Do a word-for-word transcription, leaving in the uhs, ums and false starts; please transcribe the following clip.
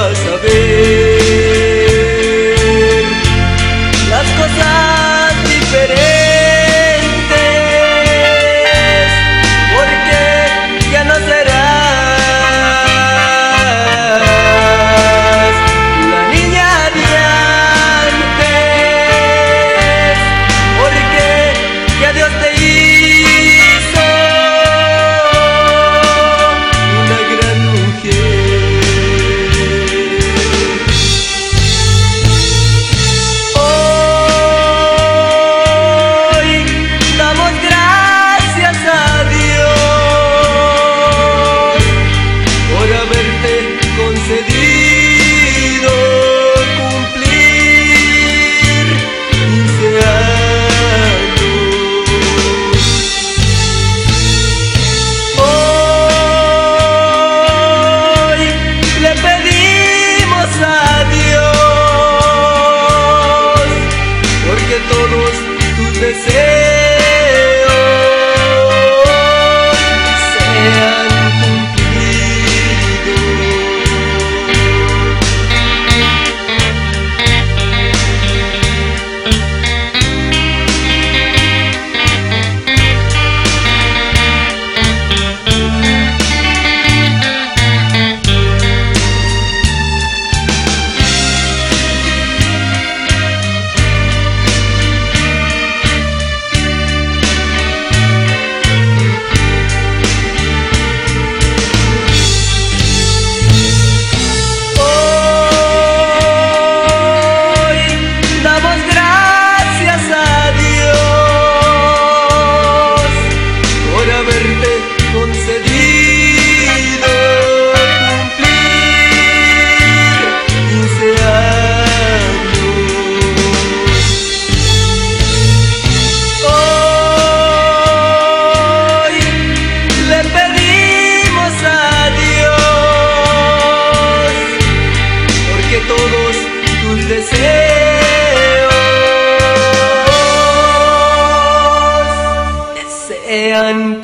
vas a ver las cosas diferentes, porque ya no serás la niña de antes, porque ya Dios te hizo una gran mujer. Hoy damos gracias a Dios por haberte concedido cumplir quince años. Hoy le pedimos a Dios porque todos tus deseos sean cumplidos. Hoy damos gracias a Dios por haberte concedido cumplir quince años. Hoy le pedimos a Dios porque todos tus deseos sean